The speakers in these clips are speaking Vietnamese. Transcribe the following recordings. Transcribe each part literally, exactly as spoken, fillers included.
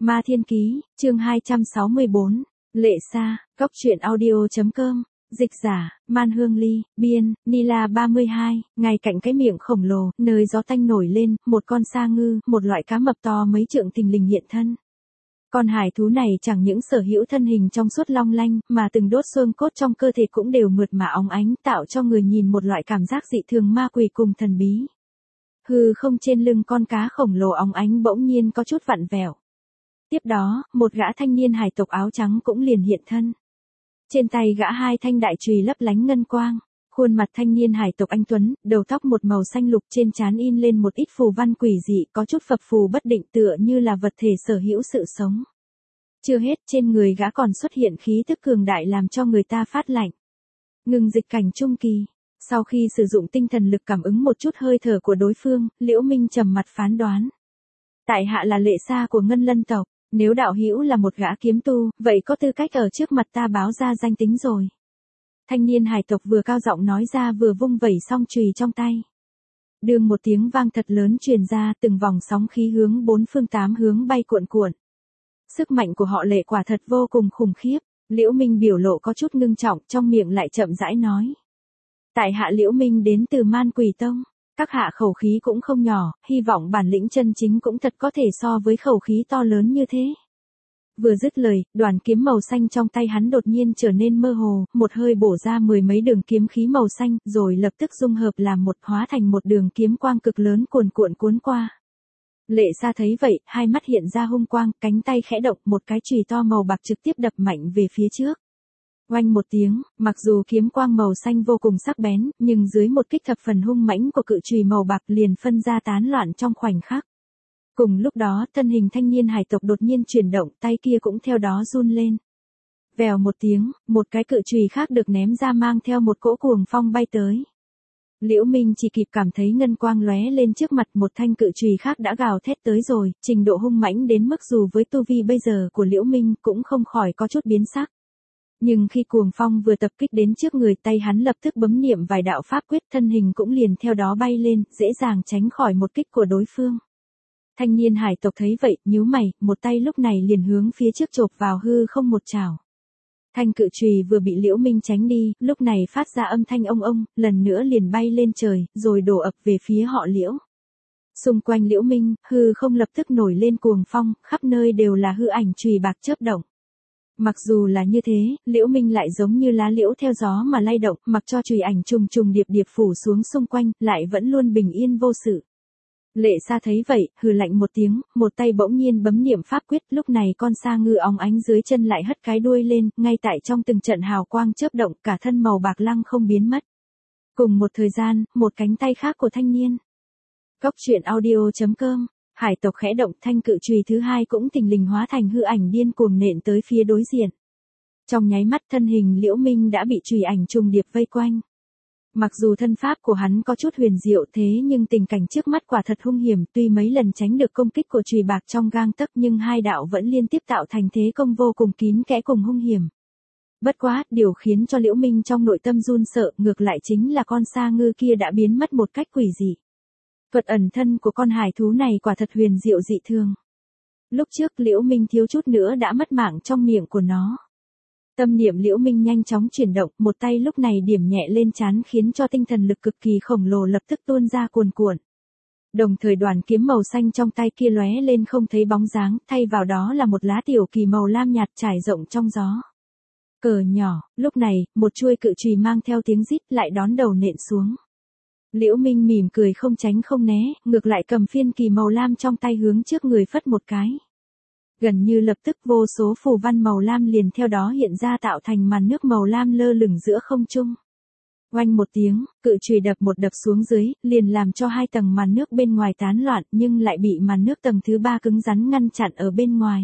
Ma Thiên Ký, chương hai trăm sáu mươi bốn, Lệ Sa, Cốc truyện audio.com, dịch giả, Man Hương Ly, biên, Nila ba mươi hai, ngay cạnh cái miệng khổng lồ, nơi gió tanh nổi lên, một con sa ngư, một loại cá mập to mấy trượng thình lình hiện thân. Con hải thú này chẳng những sở hữu thân hình trong suốt long lanh, mà từng đốt xương cốt trong cơ thể cũng đều mượt mà óng ánh, tạo cho người nhìn một loại cảm giác dị thường ma quỷ cùng thần bí. Hư không trên lưng con cá khổng lồ óng ánh bỗng nhiên có chút vặn vẹo. Tiếp đó, một gã thanh niên hải tộc áo trắng cũng liền hiện thân. Trên tay gã hai thanh đại chùy lấp lánh ngân quang, khuôn mặt thanh niên hải tộc anh tuấn, đầu tóc một màu xanh lục, trên trán in lên một ít phù văn quỷ dị, có chút phập phù bất định tựa như là vật thể sở hữu sự sống. Chưa hết, trên người gã còn xuất hiện khí tức cường đại làm cho người ta phát lạnh. Ngừng dịch cảnh trung kỳ, sau khi sử dụng tinh thần lực cảm ứng một chút hơi thở của đối phương, Liễu Minh trầm mặt phán đoán. Tại hạ là Lệ Sa của Ngân Lân tộc, nếu đạo hữu là một gã kiếm tu, vậy có tư cách ở trước mặt ta báo ra danh tính rồi. Thanh niên hải tộc vừa cao giọng nói ra vừa vung vẩy song chùy trong tay. Đương một tiếng vang thật lớn truyền ra, từng vòng sóng khí hướng bốn phương tám hướng bay cuộn cuộn. Sức mạnh của họ Lệ quả thật vô cùng khủng khiếp. Liễu Minh biểu lộ có chút ngưng trọng, trong miệng lại chậm rãi nói. Tại hạ Liễu Minh đến từ Man Quỷ Tông. Các hạ khẩu khí cũng không nhỏ, hy vọng bản lĩnh chân chính cũng thật có thể so với khẩu khí to lớn như thế. Vừa dứt lời, đoàn kiếm màu xanh trong tay hắn đột nhiên trở nên mơ hồ, một hơi bổ ra mười mấy đường kiếm khí màu xanh, rồi lập tức dung hợp làm một, hóa thành một đường kiếm quang cực lớn cuồn cuộn cuốn qua. Lệ Sa thấy vậy, hai mắt hiện ra hung quang, cánh tay khẽ động, một cái chùy to màu bạc trực tiếp đập mạnh về phía trước. Oanh một tiếng, mặc dù kiếm quang màu xanh vô cùng sắc bén, nhưng dưới một kích thập phần hung mãnh của cự chùy màu bạc liền phân ra tán loạn trong khoảnh khắc. Cùng lúc đó, thân hình thanh niên hải tộc đột nhiên chuyển động, tay kia cũng theo đó run lên. Vèo một tiếng, một cái cự chùy khác được ném ra mang theo một cỗ cuồng phong bay tới. Liễu Minh chỉ kịp cảm thấy ngân quang lóe lên trước mặt, một thanh cự chùy khác đã gào thét tới rồi, trình độ hung mãnh đến mức dù với tu vi bây giờ của Liễu Minh cũng không khỏi có chút biến sắc. Nhưng khi cuồng phong vừa tập kích đến trước người, tay hắn lập tức bấm niệm vài đạo pháp quyết, thân hình cũng liền theo đó bay lên, dễ dàng tránh khỏi một kích của đối phương. Thanh niên hải tộc thấy vậy, nhíu mày, một tay lúc này liền hướng phía trước chộp vào hư không một chảo. Thanh cự chùy vừa bị Liễu Minh tránh đi, lúc này phát ra âm thanh ông ông, lần nữa liền bay lên trời, rồi đổ ập về phía họ Liễu. Xung quanh Liễu Minh, hư không lập tức nổi lên cuồng phong, khắp nơi đều là hư ảnh chùy bạc chớp động. Mặc dù là như thế, Liễu Minh lại giống như lá liễu theo gió mà lay động, mặc cho chùy ảnh trùng trùng điệp điệp phủ xuống xung quanh, lại vẫn luôn bình yên vô sự. Lệ Sa thấy vậy, hừ lạnh một tiếng, một tay bỗng nhiên bấm niệm pháp quyết, lúc này con sa ngư óng ánh dưới chân lại hất cái đuôi lên, ngay tại trong từng trận hào quang chớp động, cả thân màu bạc lăng không biến mất. Cùng một thời gian, một cánh tay khác của thanh niên. Cốc truyện audio.com, hải tộc khẽ động, thanh cự chùy thứ hai cũng thình lình hóa thành hư ảnh điên cuồng nện tới phía đối diện. Trong nháy mắt thân hình Liễu Minh đã bị chùy ảnh trùng điệp vây quanh. Mặc dù thân pháp của hắn có chút huyền diệu thế nhưng tình cảnh trước mắt quả thật hung hiểm, tuy mấy lần tránh được công kích của chùy bạc trong gang tấc nhưng hai đạo vẫn liên tiếp tạo thành thế công vô cùng kín kẽ cùng hung hiểm. Bất quá, điều khiến cho Liễu Minh trong nội tâm run sợ, ngược lại chính là con sa ngư kia đã biến mất một cách quỷ dị. Thuật ẩn thân của con hải thú này quả thật huyền diệu dị thường. Lúc trước Liễu Minh thiếu chút nữa đã mất mạng trong miệng của nó. Tâm niệm Liễu Minh nhanh chóng chuyển động, một tay lúc này điểm nhẹ lên trán khiến cho tinh thần lực cực kỳ khổng lồ lập tức tuôn ra cuồn cuộn. Đồng thời đoàn kiếm màu xanh trong tay kia lóe lên không thấy bóng dáng, thay vào đó là một lá tiểu kỳ màu lam nhạt trải rộng trong gió. Cờ nhỏ, lúc này, một chuôi cự chùy mang theo tiếng rít lại đón đầu nện xuống. Liễu Minh mỉm cười không tránh không né, ngược lại cầm phiên kỳ màu lam trong tay hướng trước người phất một cái. Gần như lập tức vô số phù văn màu lam liền theo đó hiện ra tạo thành màn nước màu lam lơ lửng giữa không trung. Oanh một tiếng, cự chùy đập một đập xuống dưới, liền làm cho hai tầng màn nước bên ngoài tán loạn nhưng lại bị màn nước tầng thứ ba cứng rắn ngăn chặn ở bên ngoài.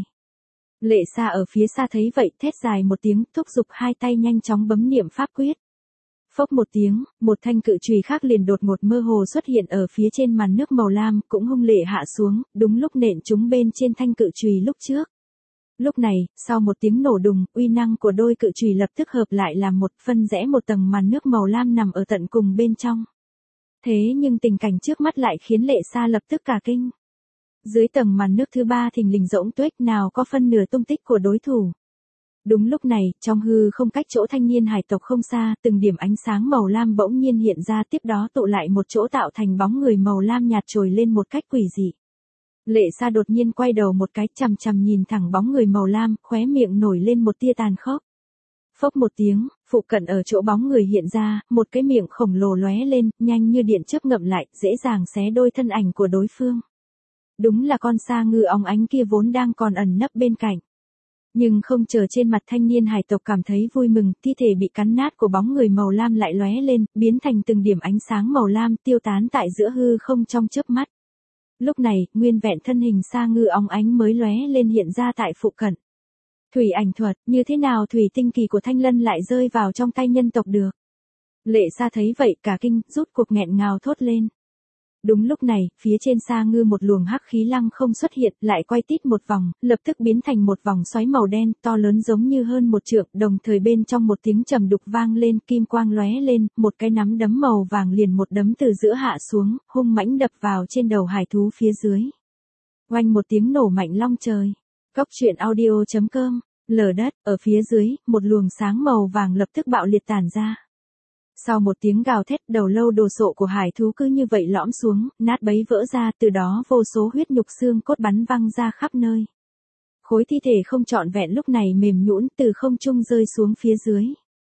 Lệ Sa ở phía xa thấy vậy thét dài một tiếng, thúc giục hai tay nhanh chóng bấm niệm pháp quyết. Phốc một tiếng, một thanh cự chùy khác liền đột ngột mơ hồ xuất hiện ở phía trên màn nước màu lam, cũng hung lệ hạ xuống, đúng lúc nện chúng bên trên thanh cự chùy lúc trước. Lúc này, sau một tiếng nổ đùng, uy năng của đôi cự chùy lập tức hợp lại làm một, phân rẽ một tầng màn nước màu lam nằm ở tận cùng bên trong. Thế nhưng tình cảnh trước mắt lại khiến Lệ Sa lập tức cả kinh. Dưới tầng màn nước thứ ba thình lình rỗng tuếch nào có phân nửa tung tích của đối thủ. Đúng lúc này, trong hư không cách chỗ thanh niên hải tộc không xa, từng điểm ánh sáng màu lam bỗng nhiên hiện ra, tiếp đó tụ lại một chỗ tạo thành bóng người màu lam nhạt trồi lên một cách quỷ dị. Lệ Sa đột nhiên quay đầu một cái, chằm chằm nhìn thẳng bóng người màu lam, khóe miệng nổi lên một tia tàn khốc. Phốc một tiếng, phụ cận ở chỗ bóng người hiện ra, một cái miệng khổng lồ lóe lên, nhanh như điện chớp ngậm lại, dễ dàng xé đôi thân ảnh của đối phương. Đúng là con sa ngư óng ánh kia vốn đang còn ẩn nấp bên cạnh. Nhưng không chờ trên mặt thanh niên hải tộc cảm thấy vui mừng, thi thể bị cắn nát của bóng người màu lam lại lóe lên, biến thành từng điểm ánh sáng màu lam tiêu tán tại giữa hư không trong chớp mắt. Lúc này, nguyên vẹn thân hình sa ngư óng ánh mới lóe lên hiện ra tại phụ cận. Thủy ảnh thuật, như thế nào thủy tinh kỳ của Thanh Lân lại rơi vào trong tay nhân tộc được? Lệ Sa thấy vậy cả kinh, rút cuộc nghẹn ngào thốt lên. Đúng lúc này, phía trên sa ngư một luồng hắc khí lăng không xuất hiện, lại quay tít một vòng, lập tức biến thành một vòng xoáy màu đen, to lớn giống như hơn một trượng, đồng thời bên trong một tiếng trầm đục vang lên, kim quang lóe lên, một cái nắm đấm màu vàng liền một đấm từ giữa hạ xuống, hung mãnh đập vào trên đầu hải thú phía dưới. Oanh một tiếng nổ mạnh long trời. Cốc truyện audio chấm com, lở đất, ở phía dưới, một luồng sáng màu vàng lập tức bạo liệt tản ra. Sau một tiếng gào thét, đầu lâu đồ sộ của hải thú cứ như vậy lõm xuống, nát bấy vỡ ra, từ đó vô số huyết nhục xương cốt bắn văng ra khắp nơi. Khối thi thể không trọn vẹn lúc này mềm nhũn từ không trung rơi xuống phía dưới.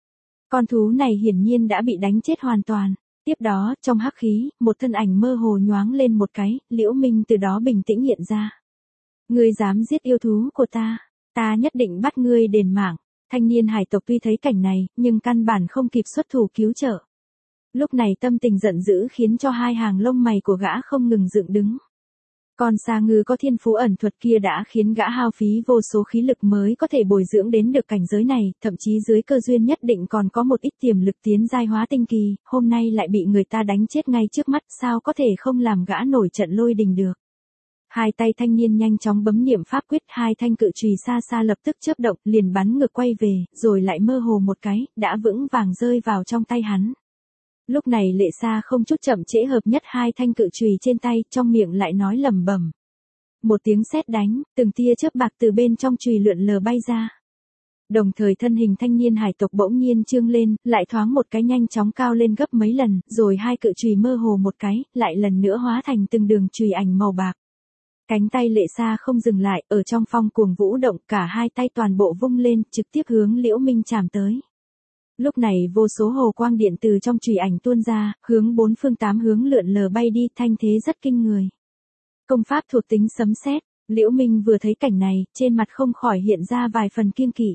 Con thú này hiển nhiên đã bị đánh chết hoàn toàn. Tiếp đó, trong hắc khí, một thân ảnh mơ hồ nhoáng lên một cái, Liễu Minh từ đó bình tĩnh hiện ra. Ngươi dám giết yêu thú của ta, ta nhất định bắt ngươi đền mạng. Thanh niên hải tộc tuy thấy cảnh này, nhưng căn bản không kịp xuất thủ cứu trợ. Lúc này tâm tình giận dữ khiến cho hai hàng lông mày của gã không ngừng dựng đứng. Con sa ngư có thiên phú ẩn thuật kia đã khiến gã hao phí vô số khí lực mới có thể bồi dưỡng đến được cảnh giới này, thậm chí dưới cơ duyên nhất định còn có một ít tiềm lực tiến giai hóa tinh kỳ, hôm nay lại bị người ta đánh chết ngay trước mắt, sao có thể không làm gã nổi trận lôi đình được. Hai tay thanh niên nhanh chóng bấm niệm pháp quyết, hai thanh cự chùy xa xa lập tức chớp động, liền bắn ngược quay về, rồi lại mơ hồ một cái, đã vững vàng rơi vào trong tay hắn. Lúc này Lệ Sa không chút chậm trễ hợp nhất hai thanh cự chùy trên tay, trong miệng lại nói lẩm bẩm. Một tiếng sét đánh, từng tia chớp bạc từ bên trong chùy lượn lờ bay ra. Đồng thời thân hình thanh niên hải tộc bỗng nhiên trương lên, lại thoáng một cái nhanh chóng cao lên gấp mấy lần, rồi hai cự chùy mơ hồ một cái, lại lần nữa hóa thành từng đường chùy ảnh màu bạc. Cánh tay Lệ Sa không dừng lại, ở trong phong cuồng vũ động, cả hai tay toàn bộ vung lên, trực tiếp hướng Liễu Minh chạm tới. Lúc này vô số hồ quang điện từ trong chùy ảnh tuôn ra, hướng bốn phương tám hướng lượn lờ bay đi, thanh thế rất kinh người. Công pháp thuộc tính sấm sét, Liễu Minh vừa thấy cảnh này, trên mặt không khỏi hiện ra vài phần kiêng kỵ.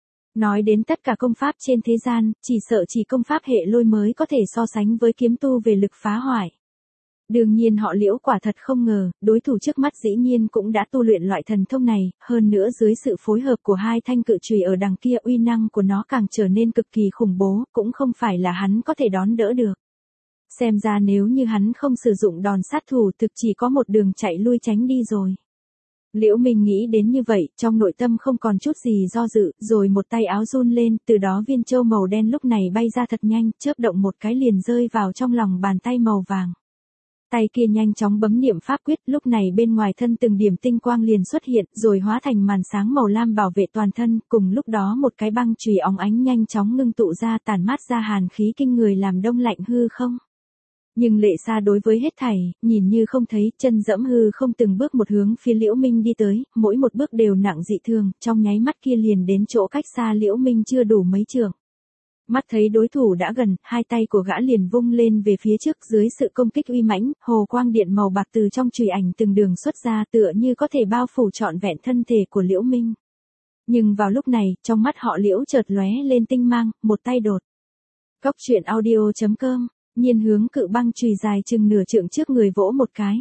Nói đến tất cả công pháp trên thế gian, chỉ sợ chỉ công pháp hệ lôi mới có thể so sánh với kiếm tu về lực phá hoại. Đương nhiên họ Liễu quả thật không ngờ, đối thủ trước mắt dĩ nhiên cũng đã tu luyện loại thần thông này, hơn nữa dưới sự phối hợp của hai thanh cự chùy ở đằng kia uy năng của nó càng trở nên cực kỳ khủng bố, cũng không phải là hắn có thể đón đỡ được. Xem ra nếu như hắn không sử dụng đòn sát thủ thực chỉ có một đường chạy lui tránh đi rồi. Liễu Minh nghĩ đến như vậy, trong nội tâm không còn chút gì do dự, rồi một tay áo run lên, từ đó viên châu màu đen lúc này bay ra thật nhanh, chớp động một cái liền rơi vào trong lòng bàn tay màu vàng. Tay kia nhanh chóng bấm niệm pháp quyết, lúc này bên ngoài thân từng điểm tinh quang liền xuất hiện, rồi hóa thành màn sáng màu lam bảo vệ toàn thân, cùng lúc đó một cái băng chùy óng ánh nhanh chóng ngưng tụ ra, tản mát ra hàn khí kinh người làm đông lạnh hư không. Nhưng Lệ Sa đối với hết thảy, nhìn như không thấy, chân dẫm hư không từng bước một hướng phía Liễu Minh đi tới, mỗi một bước đều nặng dị thường, trong nháy mắt kia liền đến chỗ cách xa Liễu Minh chưa đủ mấy trượng. Mắt thấy đối thủ đã gần, hai tay của gã liền vung lên về phía trước, dưới sự công kích uy mãnh, hồ quang điện màu bạc từ trong chùy ảnh từng đường xuất ra, tựa như có thể bao phủ trọn vẹn thân thể của Liễu Minh. Nhưng vào lúc này, trong mắt họ Liễu chợt lóe lên tinh mang, một tay đột. Cốc truyện audio chấm com, nhiên hướng cự băng chùy dài chừng nửa trượng trước người vỗ một cái.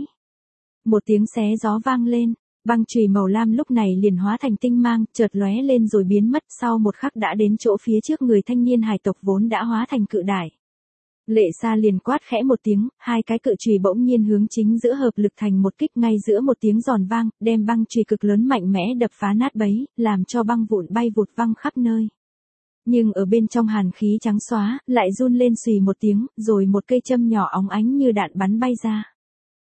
Một tiếng xé gió vang lên. Băng chùy màu lam lúc này liền hóa thành tinh mang, chợt lóe lên rồi biến mất, sau một khắc đã đến chỗ phía trước người thanh niên hải tộc vốn đã hóa thành cự đài. Lệ Sa liền quát khẽ một tiếng, hai cái cự chùy bỗng nhiên hướng chính giữa hợp lực thành một kích, ngay giữa một tiếng giòn vang, đem băng chùy cực lớn mạnh mẽ đập phá nát bấy, làm cho băng vụn bay vụt văng khắp nơi. Nhưng ở bên trong hàn khí trắng xóa, lại run lên xùy một tiếng, rồi một cây châm nhỏ óng ánh như đạn bắn bay ra.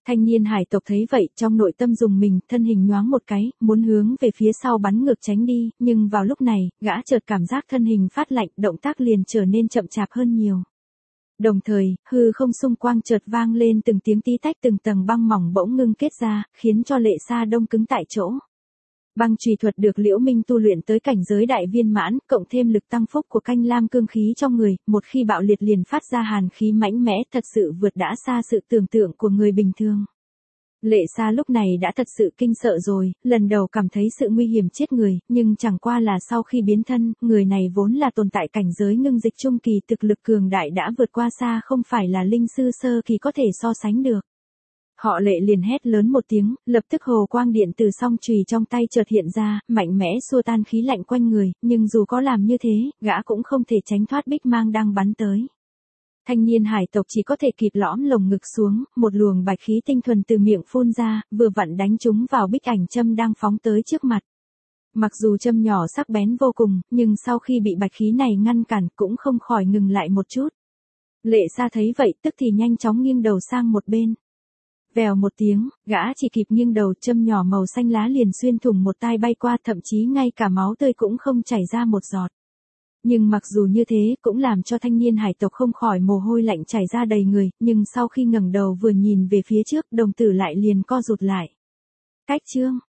Thanh niên hải tộc thấy vậy, trong nội tâm dùng mình, thân hình nhoáng một cái, muốn hướng về phía sau bắn ngược tránh đi, nhưng vào lúc này, gã chợt cảm giác thân hình phát lạnh, động tác liền trở nên chậm chạp hơn nhiều. Đồng thời, hư không xung quanh chợt vang lên từng tiếng tí tách, từng tầng băng mỏng bỗng ngưng kết ra, khiến cho Lệ Sa đông cứng tại chỗ. Băng chùy thuật được Liễu Minh tu luyện tới cảnh giới đại viên mãn, cộng thêm lực tăng phúc của canh lam cương khí trong người, một khi bạo liệt liền phát ra hàn khí mãnh mẽ, thật sự vượt đã xa sự tưởng tượng của người bình thường. Lệ Sa lúc này đã thật sự kinh sợ rồi, lần đầu cảm thấy sự nguy hiểm chết người, nhưng chẳng qua là sau khi biến thân, người này vốn là tồn tại cảnh giới ngưng dịch trung kỳ, thực lực cường đại đã vượt qua xa không phải là linh sư sơ kỳ có thể so sánh được. Họ Lệ liền hét lớn một tiếng, lập tức hồ quang điện từ song chùy trong tay chợt hiện ra, mạnh mẽ xua tan khí lạnh quanh người, nhưng dù có làm như thế, gã cũng không thể tránh thoát bích mang đang bắn tới. Thanh niên hải tộc chỉ có thể kịp lõm lồng ngực xuống, một luồng bạch khí tinh thuần từ miệng phun ra, vừa vặn đánh trúng vào bích ảnh châm đang phóng tới trước mặt. Mặc dù châm nhỏ sắc bén vô cùng, nhưng sau khi bị bạch khí này ngăn cản cũng không khỏi ngừng lại một chút. Lệ Sa thấy vậy tức thì nhanh chóng nghiêng đầu sang một bên. Vèo một tiếng, gã chỉ kịp nghiêng đầu, châm nhỏ màu xanh lá liền xuyên thủng một tai bay qua, thậm chí ngay cả máu tươi cũng không chảy ra một giọt. Nhưng mặc dù như thế, cũng làm cho thanh niên hải tộc không khỏi mồ hôi lạnh chảy ra đầy người, nhưng sau khi ngẩng đầu vừa nhìn về phía trước, đồng tử lại liền co rụt lại. Cách chương